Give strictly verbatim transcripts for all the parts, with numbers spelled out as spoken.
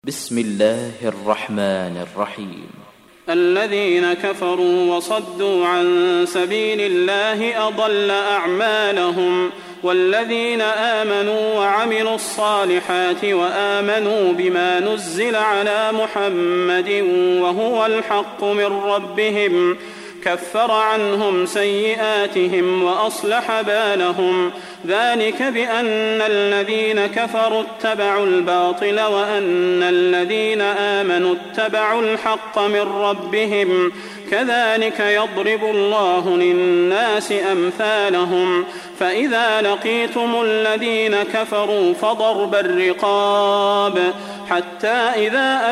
بسم الله الرحمن الرحيم. الذين كفروا وصدوا عن سبيل الله أضل أعمالهم، والذين آمنوا وعملوا الصالحات وآمنوا بما نزل على محمد وهو الحق من ربهم كفر عنهم سيئاتهم وأصلح بالهم، ذلك بأن الذين كفروا اتبعوا الباطل وأن الذين آمنوا اتبعوا الحق من ربهم، كذلك يضرب الله للناس أمثالهم. فإذا لقيتم الذين كفروا فضرب الرقاب حتى إذا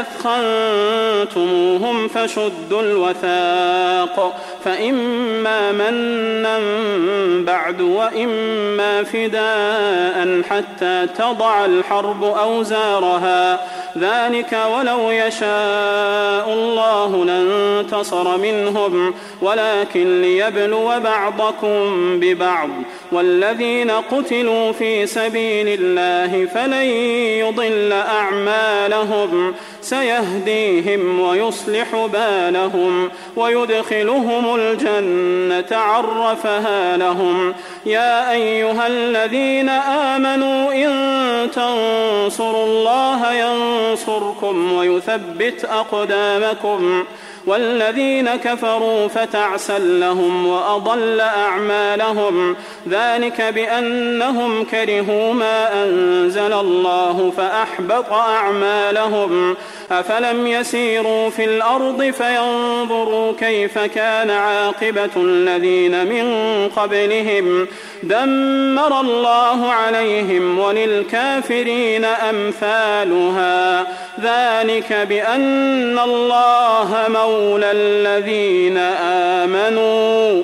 أثخنتموهم فشدوا الوثاق، فإما منا بعد وإما فداء حتى تضع الحرب أوزارها، ذلك ولو يشاء الله لانتصر منهم ولكن ليبلو بعضكم ببعض، والذين قتلوا في سبيل الله فلن يضل أعمالهم، سيهديهم ويصلح بالهم ويدخلهم الجنة عرفها لهم. يا أيها الذين آمنوا إن تنصروا الله ينصركم ويثبت أقدامكم، والذين كفروا فتعسا لهم وأضل أعمالهم، ذلك بأنهم كرهوا ما أنزل الله فأحبط أعمالهم. أفلم يسيروا في الأرض فينظروا كيف كان عاقبة الذين من قبلهم، دمر الله عليهم وللكافرين أمثالها، ذلك بأن الله مولى الذين آمنوا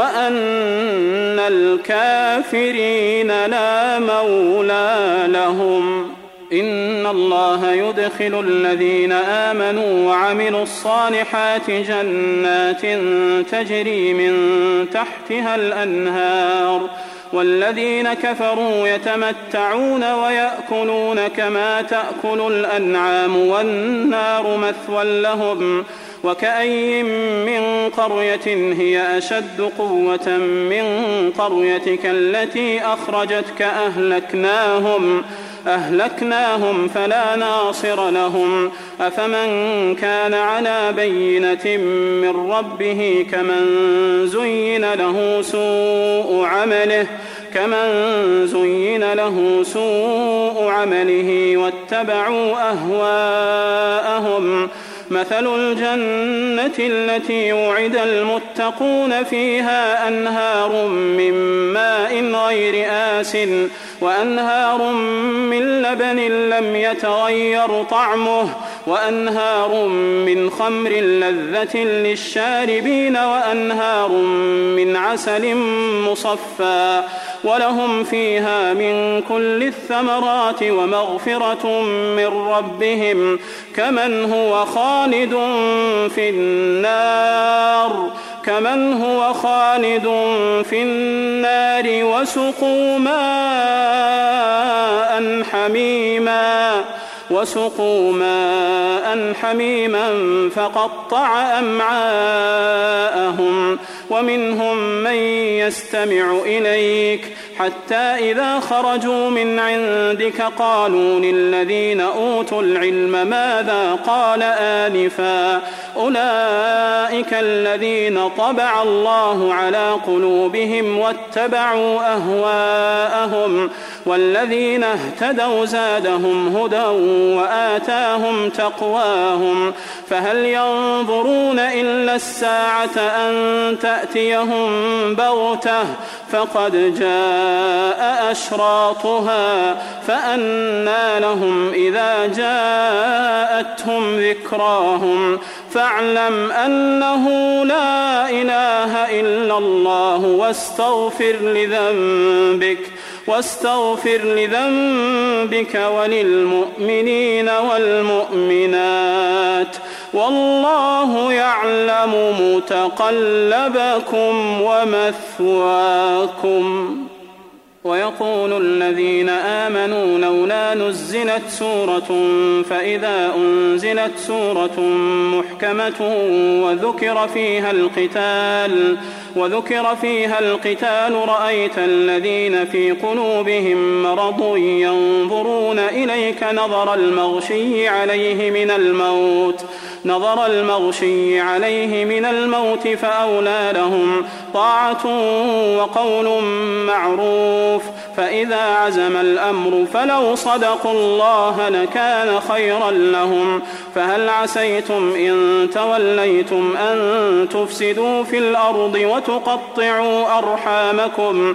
وأن الكافرين لا مولى لهم. إن الله يدخل الذين آمنوا وعملوا الصالحات جنات تجري من تحتها الأنهار، والذين كفروا يتمتعون ويأكلون كما تأكل الأنعام والنار مثوى لهم. وكأي من قرية هي أشد قوة من قريتك التي أخرجتك أهلكناهم أهلكناهم فلا ناصر لهم. أفمن كان على بينة من ربه كمن زين له سوء عمله كمن زين له سوء عمله واتبعوا أهواءهم. مثل الجنة التي وعد المتقون فيها أنهار من ماء غير آسٍ وأنهار من لبن لم يتغير طعمه وأنهار من خمر لذة للشاربين وأنهار من عسل مصفى، ولهم فيها من كل الثمرات ومغفرة من ربهم، كمن هو خالد في النار كمن هو خالد في النار وسقوا ماء حميما وسقوا ماء حميما فقطع أمعاءهم. ومنهم من يستمع إليك حتى إذا خرجوا من عندك قالوا للذين أوتوا العلم ماذا قال آنفا، أولئك الذين طبع الله على قلوبهم واتبعوا أهواءهم، والذين اهتدوا زادهم هدى وآتاهم تقواهم. فهل ينظرون إلا الساعة أن تأتيهم بغتة فقد جاء أشراطها، فأنى لهم إذا جاءتهم ذكراهم. فاعلم أنه لا إله إلا الله واستغفر لذنبك واستغفر لذنبك وللمؤمنين والمؤمنات، والله يعلم متقلبكم ومثواكم. ويقول الذين آمنوا لولا نزلت سورة فإذا أنزلت سورة محكمة وذكر فيها القتال وذكر فيها القتال رأيت الذين في قلوبهم مرض ينظرون إليك نظر المغشي عليه من الموت نظر المغشي عليه من الموت فأولى لهم طاعة وقول معروف فإذا عزم الأمر فلو صدقوا الله لكان خيرا لهم فهل عسيتم إن توليتم أن تفسدوا في الأرض وتقطعوا أرحامكم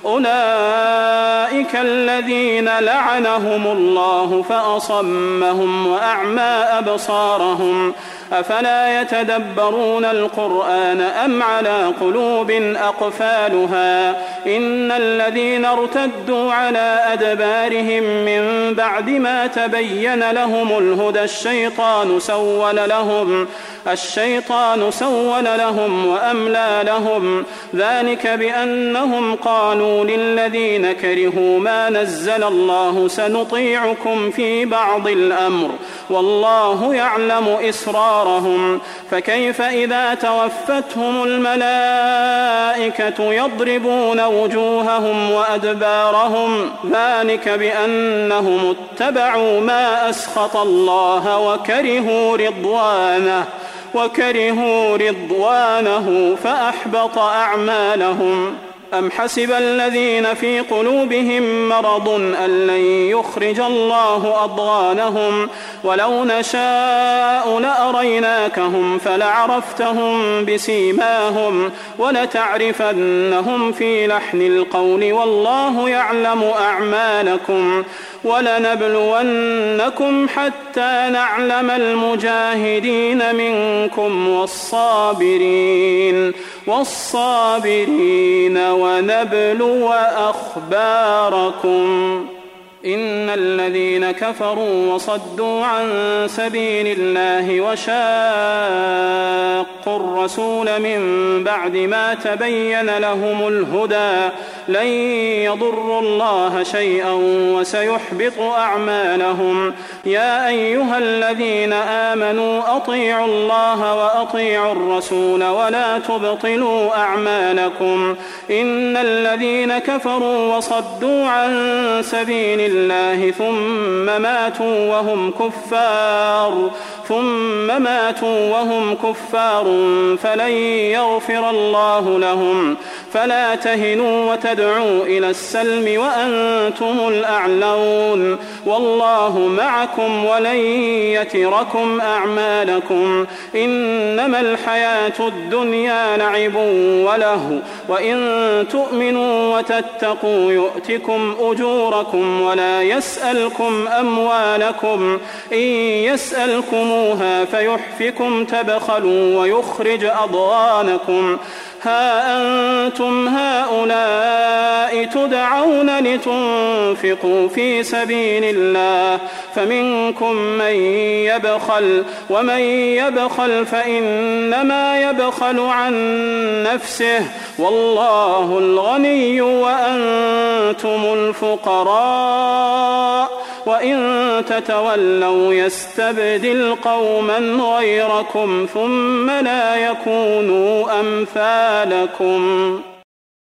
أولئك الذين لعنهم الله فأصمهم وأعمى أبصارهم أفلا يتدبرون القرآن أم على قلوب أقفالها إن الذين ارتدوا على أدبارهم من بعد ما تبين لهم الهدى الشيطان سول لهم الشيطان سول لهم وأملى لهم ذلك بأنهم قالوا للذين كرهوا ما نزل الله سنطيعكم في بعض الأمر والله يعلم إسرارهم فكيف إذا توفتهم الملائكة يضربون وجوههم وأدبارهم ذلك بأنهم اتبعوا ما أسخط الله وكرهوا رضوانه وكرهوا رضوانه فأحبط أعمالهم أم حسب الذين في قلوبهم مرض أن لن يخرج الله أضغانهم ولو نشاء لأريناكهم فلعرفتهم بسيماهم ولتعرفنهم في لحن القول والله يعلم أعمالكم ولنبلونكم حتى نعلم المجاهدين منكم والصابرين والصابرين ونبلو أخباركم إن الذين كفروا وصدوا عن سبيل الله وشاقوا الرسول من بعد ما تبين لهم الهدى لن يضروا الله شيئا وسيحبط أعمالهم يا أيها الذين آمنوا أطيعوا الله وأطيعوا الرسول ولا تبطلوا أعمالكم إن الذين كفروا وصدوا عن سبيل الله ثم ماتوا وهم كفار ثم ماتوا وهم كفار فلن يغفر الله لهم فلا تهنوا وتدعوا إلى السلم وأنتم الأعلون والله معكم ولن يتركم أعمالكم إنما الحياة الدنيا لعب ولهو وإن تؤمنوا وتتقوا يؤتكم أجوركم ولا يسألكم أموالكم إن يسألكموها فيحفكم تبخلوا ويخرج أضغانكم ها أنتم هؤلاء تدعون لتنفقوا في سبيل الله فمنكم من يبخل ومن يبخل فإنما يبخل عن نفسه والله الغني وأنتم الفقراء وإن تتولوا يستبدل قوما غيركم ثم لا يكونوا أمثالكم